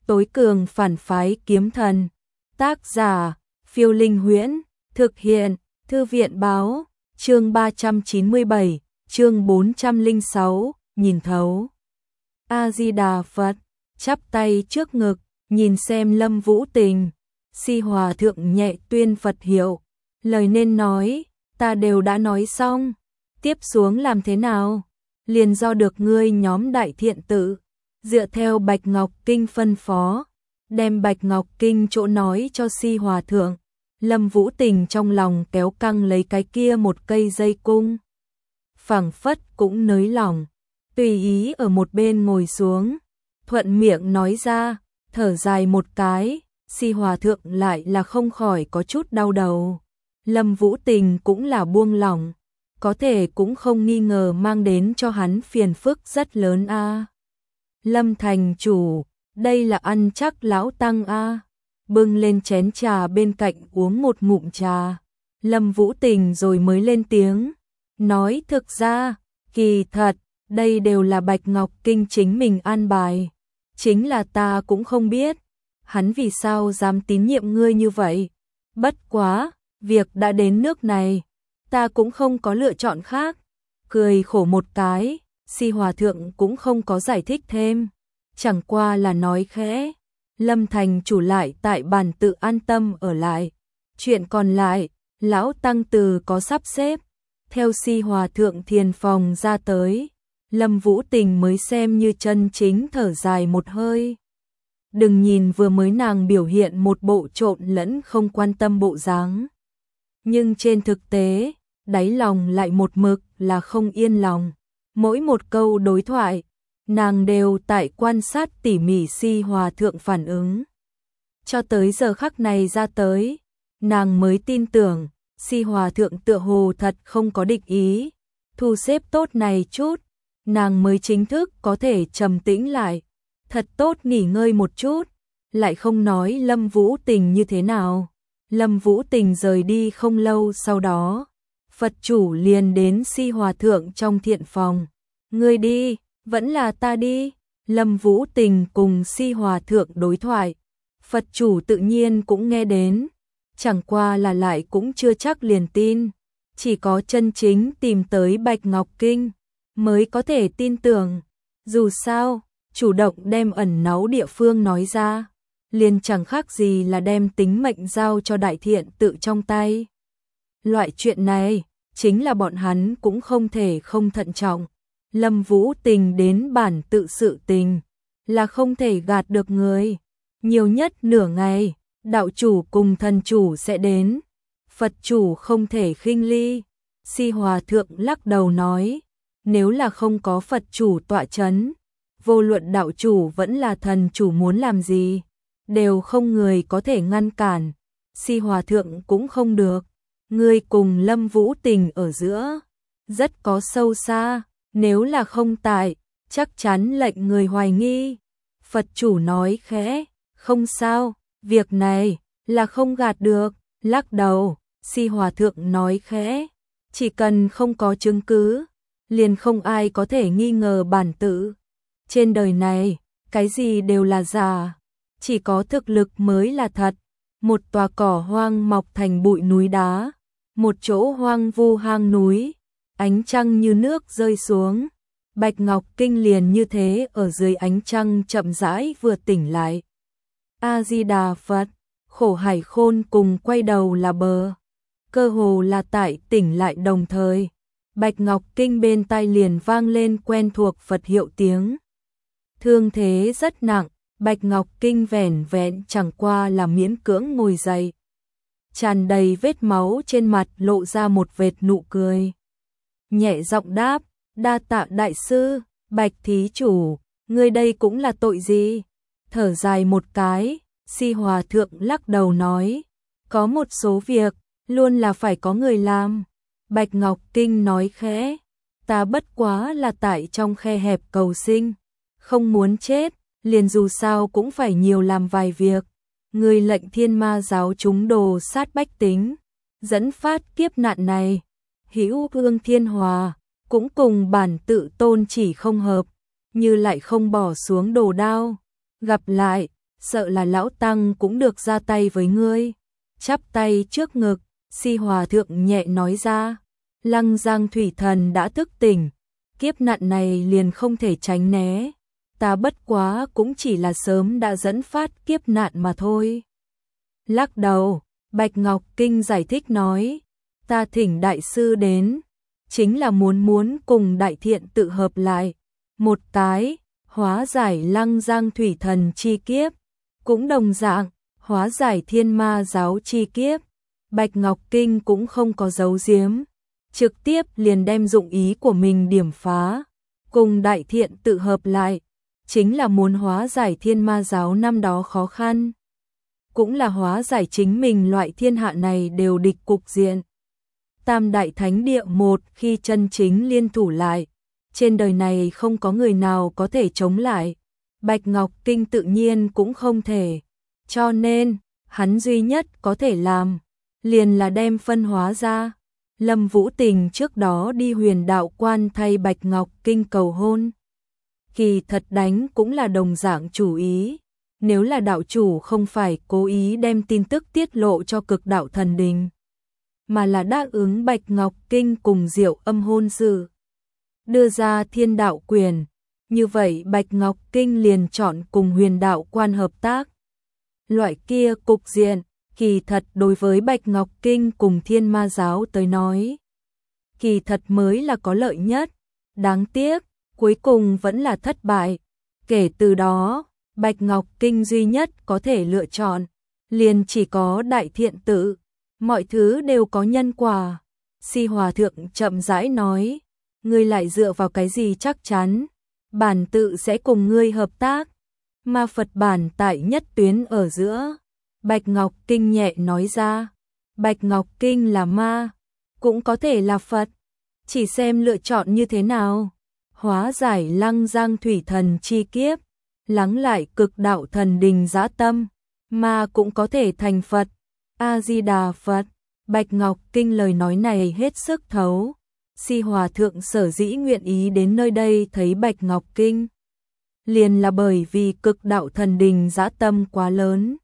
tối cường phản phái kiếm thần. Tác giả, Phiêu Linh Huyễn, thực hiện, Thư viện báo, chương 397, chương 406, nhìn thấu. A-di-đà Phật, chắp tay trước ngực, nhìn xem Lâm Vũ Tình. Si Hòa Thượng nhẹ tuyên Phật hiệu, lời nên nói, ta đều đã nói xong, tiếp xuống làm thế nào? Liền do được ngươi nhóm đại thiện tự, dựa theo Bạch Ngọc Kinh phân phó, đem Bạch Ngọc Kinh chỗ nói cho Si Hòa Thượng. Lâm Vũ Tình trong lòng kéo căng lấy cái kia một cây dây cung. Phảng phất cũng nới lỏng, tùy ý ở một bên ngồi xuống, thuận miệng nói ra, thở dài một cái, Si Hòa Thượng lại là không khỏi có chút đau đầu. Lâm Vũ Tình cũng là buông lỏng, có thể cũng không nghi ngờ mang đến cho hắn phiền phức rất lớn a. Lâm thành chủ, đây là ăn chắc lão tăng a. Bưng lên chén trà bên cạnh uống một ngụm trà. Lâm Vũ Tình rồi mới lên tiếng, nói thực ra, kỳ thật, đây đều là Bạch Ngọc Kinh chính mình an bài. Chính là ta cũng không biết, hắn vì sao dám tín nhiệm ngươi như vậy. Bất quá, việc đã đến nước này, ta cũng không có lựa chọn khác. Cười khổ một cái, Si Hòa Thượng cũng không có giải thích thêm, chẳng qua là nói khẽ. Lâm thành chủ lại tại bàn tự an tâm ở lại. Chuyện còn lại, lão tăng từ có sắp xếp. Theo Si Hòa Thượng thiền phòng ra tới, Lâm Vũ Tình mới xem như chân chính thở dài một hơi. Đừng nhìn vừa mới nàng biểu hiện một bộ trộn lẫn không quan tâm bộ dáng, nhưng trên thực tế, đáy lòng lại một mực là không yên lòng. Mỗi một câu đối thoại, nàng đều tại quan sát tỉ mỉ Si Hòa Thượng phản ứng. Cho tới giờ khắc này ra tới, nàng mới tin tưởng, Si Hòa Thượng tựa hồ thật không có địch ý. Thu xếp tốt này chút, nàng mới chính thức có thể trầm tĩnh lại, thật tốt nghỉ ngơi một chút, lại không nói Lâm Vũ Tình như thế nào. Lâm Vũ Tình rời đi không lâu sau đó, Phật chủ liền đến Si Hòa Thượng trong thiện phòng. Ngươi đi, vẫn là ta đi. Lâm Vũ Tình cùng Si Hòa Thượng đối thoại, Phật chủ tự nhiên cũng nghe đến, chẳng qua là lại cũng chưa chắc liền tin. Chỉ có chân chính tìm tới Bạch Ngọc Kinh mới có thể tin tưởng. Dù sao, chủ động đem ẩn náu địa phương nói ra, liền chẳng khác gì là đem tính mệnh giao cho đại thiện tự trong tay. Loại chuyện này, chính là bọn hắn cũng không thể không thận trọng. Lâm Vũ Tình đến bản tự sự tình, là không thể gạt được người. Nhiều nhất nửa ngày, đạo chủ cùng thần chủ sẽ đến. Phật chủ không thể khinh ly. Si Hòa Thượng lắc đầu nói, nếu là không có Phật chủ tọa chấn, vô luận đạo chủ vẫn là thần chủ muốn làm gì, đều không người có thể ngăn cản. Si Hòa Thượng cũng không được. Ngươi cùng Lâm Vũ Tình ở giữa, rất có sâu xa, nếu là không tại, chắc chắn lệnh người hoài nghi. Phật chủ nói khẽ, không sao, việc này là không gạt được. Lắc đầu, Si Hòa Thượng nói khẽ, chỉ cần không có chứng cứ, liền không ai có thể nghi ngờ bản tự. Trên đời này, cái gì đều là giả, chỉ có thực lực mới là thật. Một tòa cỏ hoang mọc thành bụi núi đá, một chỗ hoang vu hang núi, ánh trăng như nước rơi xuống. Bạch Ngọc Kinh liền như thế ở dưới ánh trăng chậm rãi vừa tỉnh lại. A-di-đà Phật, Khổ Hải Khôn cùng quay đầu là bờ. Cơ hồ là tại tỉnh lại đồng thời, Bạch Ngọc Kinh bên tai liền vang lên quen thuộc Phật hiệu tiếng. Thương thế rất nặng, Bạch Ngọc Kinh vẻn vẹn chẳng qua là miễn cưỡng ngồi dậy. Tràn đầy vết máu trên mặt lộ ra một vệt nụ cười. Nhẹ giọng đáp, đa tạ đại sư. Bạch thí chủ, ngươi đây cũng là tội gì? Thở dài một cái, Si Hòa Thượng lắc đầu nói, có một số việc, luôn là phải có người làm. Bạch Ngọc Kinh nói khẽ, ta bất quá là tại trong khe hẹp cầu sinh, không muốn chết, liền dù sao cũng phải nhiều làm vài việc. Người lệnh Thiên Ma giáo chúng đồ sát bách tính, dẫn phát kiếp nạn này. Hữu Ương Thiên Hòa, cũng cùng bản tự tôn chỉ không hợp, như lại không bỏ xuống đồ đao. Gặp lại, sợ là lão tăng cũng được ra tay với ngươi. Chắp tay trước ngực, Si Hòa Thượng nhẹ nói ra, Lăng Giang thủy thần đã thức tỉnh, kiếp nạn này liền không thể tránh né, ta bất quá cũng chỉ là sớm đã dẫn phát kiếp nạn mà thôi. Lắc đầu, Bạch Ngọc Kinh giải thích nói, ta thỉnh đại sư đến, chính là muốn cùng đại thiện tự hợp lại, một cái, hóa giải Lăng Giang thủy thần chi kiếp, cũng đồng dạng, hóa giải thiên ma giáo chi kiếp. Bạch Ngọc Kinh cũng không có giấu giếm, trực tiếp liền đem dụng ý của mình điểm phá, cùng đại thiện tự hợp lại, chính là muốn hóa giải thiên ma giáo năm đó khó khăn, cũng là hóa giải chính mình loại thiên hạ này đều địch cục diện. Tam đại thánh địa một khi chân chính liên thủ lại, trên đời này không có người nào có thể chống lại, Bạch Ngọc Kinh tự nhiên cũng không thể, cho nên, hắn duy nhất có thể làm, liền là đem phân hóa ra. Lâm Vũ Tình trước đó đi Huyền Đạo Quan thay Bạch Ngọc Kinh cầu hôn. Kỳ thật đánh cũng là đồng dạng chủ ý, nếu là đạo chủ không phải cố ý đem tin tức tiết lộ cho Cực Đạo Thần Đình, mà là đáp ứng Bạch Ngọc Kinh cùng Diệu Âm hôn sự, đưa ra Thiên Đạo quyền, như vậy Bạch Ngọc Kinh liền chọn cùng Huyền Đạo Quan hợp tác. Loại kia cục diện, kỳ thật đối với Bạch Ngọc Kinh cùng Thiên Ma giáo tới nói, kỳ thật mới là có lợi nhất, đáng tiếc, cuối cùng vẫn là thất bại. Kể từ đó, Bạch Ngọc Kinh duy nhất có thể lựa chọn, liền chỉ có đại thiện tự, mọi thứ đều có nhân quả. Si Hòa Thượng chậm rãi nói, ngươi lại dựa vào cái gì chắc chắn, bản tự sẽ cùng ngươi hợp tác, mà Phật bản tại nhất tuyến ở giữa. Bạch Ngọc Kinh nhẹ nói ra, Bạch Ngọc Kinh là ma, cũng có thể là Phật, chỉ xem lựa chọn như thế nào. Hóa giải Lăng Giang thủy thần chi kiếp, lắng lại Cực Đạo Thần Đình dã tâm, ma cũng có thể thành Phật. A Di Đà Phật. Bạch Ngọc Kinh lời nói này hết sức thấu. Si Hòa Thượng sở dĩ nguyện ý đến nơi đây thấy Bạch Ngọc Kinh, liền là bởi vì Cực Đạo Thần Đình dã tâm quá lớn.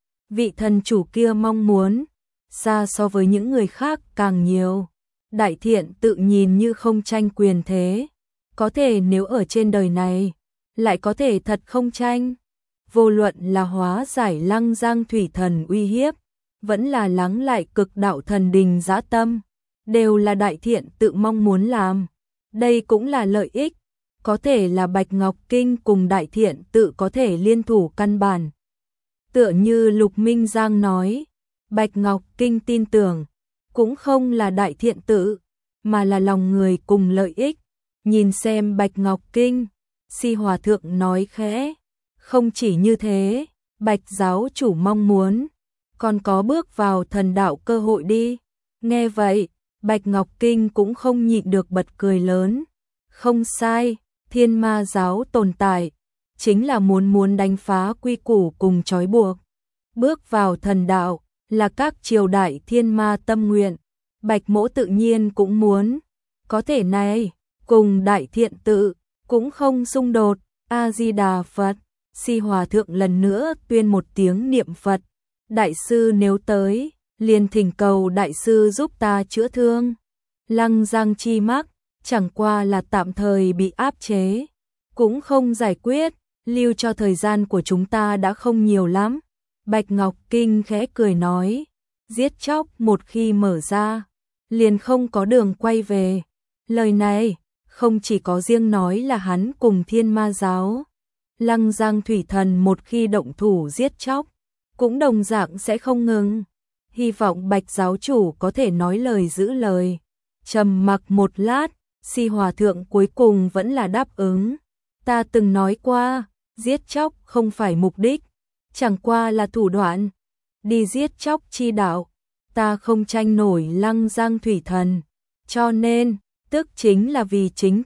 Vị thần chủ kia mong muốn, xa so với những người khác càng nhiều. Đại thiện tự nhìn như không tranh quyền thế, có thể nếu ở trên đời này, lại có thể thật không tranh. Vô luận là hóa giải Lăng Giang thủy thần uy hiếp, vẫn là lắng lại Cực Đạo Thần Đình dã tâm, đều là đại thiện tự mong muốn làm. Đây cũng là lợi ích, có thể là Bạch Ngọc Kinh cùng đại thiện tự có thể liên thủ căn bản. Tựa như Lục Minh Giang nói, Bạch Ngọc Kinh tin tưởng, cũng không là đại thiện tự, mà là lòng người cùng lợi ích. Nhìn xem Bạch Ngọc Kinh, Si Hòa Thượng nói khẽ, không chỉ như thế, Bạch giáo chủ mong muốn, còn có bước vào thần đạo cơ hội đi. Nghe vậy, Bạch Ngọc Kinh cũng không nhịn được bật cười lớn. Không sai, thiên ma giáo tồn tại, chính là muốn đánh phá quy củ cùng trói buộc. Bước vào thần đạo, là các triều đại thiên ma tâm nguyện, Bạch Mỗ tự nhiên cũng muốn. Có thể này, cùng đại thiện tự, cũng không xung đột. A-di-đà Phật. Si Hòa Thượng lần nữa tuyên một tiếng niệm Phật. Đại sư nếu tới, liền thỉnh cầu đại sư giúp ta chữa thương. Lăng Giang chi mắc, chẳng qua là tạm thời bị áp chế, cũng không giải quyết, lưu cho thời gian của chúng ta đã không nhiều lắm. Bạch Ngọc Kinh khẽ cười nói, giết chóc một khi mở ra, liền không có đường quay về. Lời này, không chỉ có riêng nói là hắn cùng thiên ma giáo. Lăng Giang thủy thần một khi động thủ giết chóc, cũng đồng dạng sẽ không ngừng. Hy vọng Bạch giáo chủ có thể nói lời giữ lời. Trầm mặc một lát, Si Hòa Thượng cuối cùng vẫn là đáp ứng. Ta từng nói qua, giết chóc không phải mục đích, chẳng qua là thủ đoạn. Đi giết chóc chi đạo, ta không tranh nổi Lăng Giang thủy thần, cho nên, tức chính là vì chính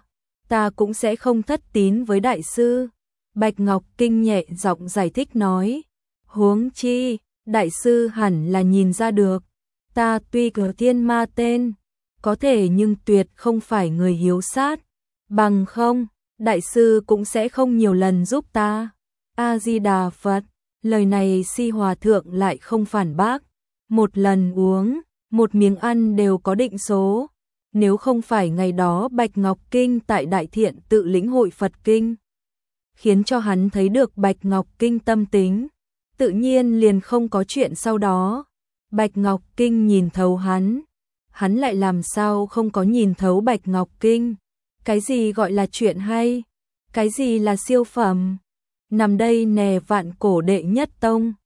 ta cũng sẽ không thất tín với đại sư. Bạch Ngọc Kinh nhẹ giọng giải thích nói, huống chi, đại sư hẳn là nhìn ra được, ta tuy có thiên ma tên, có thể nhưng tuyệt không phải người hiếu sát, bằng không, đại sư cũng sẽ không nhiều lần giúp ta. A-di-đà Phật, lời này Si Hòa Thượng lại không phản bác. Một lần uống, một miếng ăn đều có định số. Nếu không phải ngày đó Bạch Ngọc Kinh tại Đại Thiện tự lĩnh hội Phật Kinh, khiến cho hắn thấy được Bạch Ngọc Kinh tâm tính, tự nhiên liền không có chuyện sau đó. Bạch Ngọc Kinh nhìn thấu hắn lại làm sao không có nhìn thấu Bạch Ngọc Kinh. Cái gì gọi là chuyện hay? Cái gì là siêu phẩm? Nằm đây nè, vạn cổ đệ nhất tông.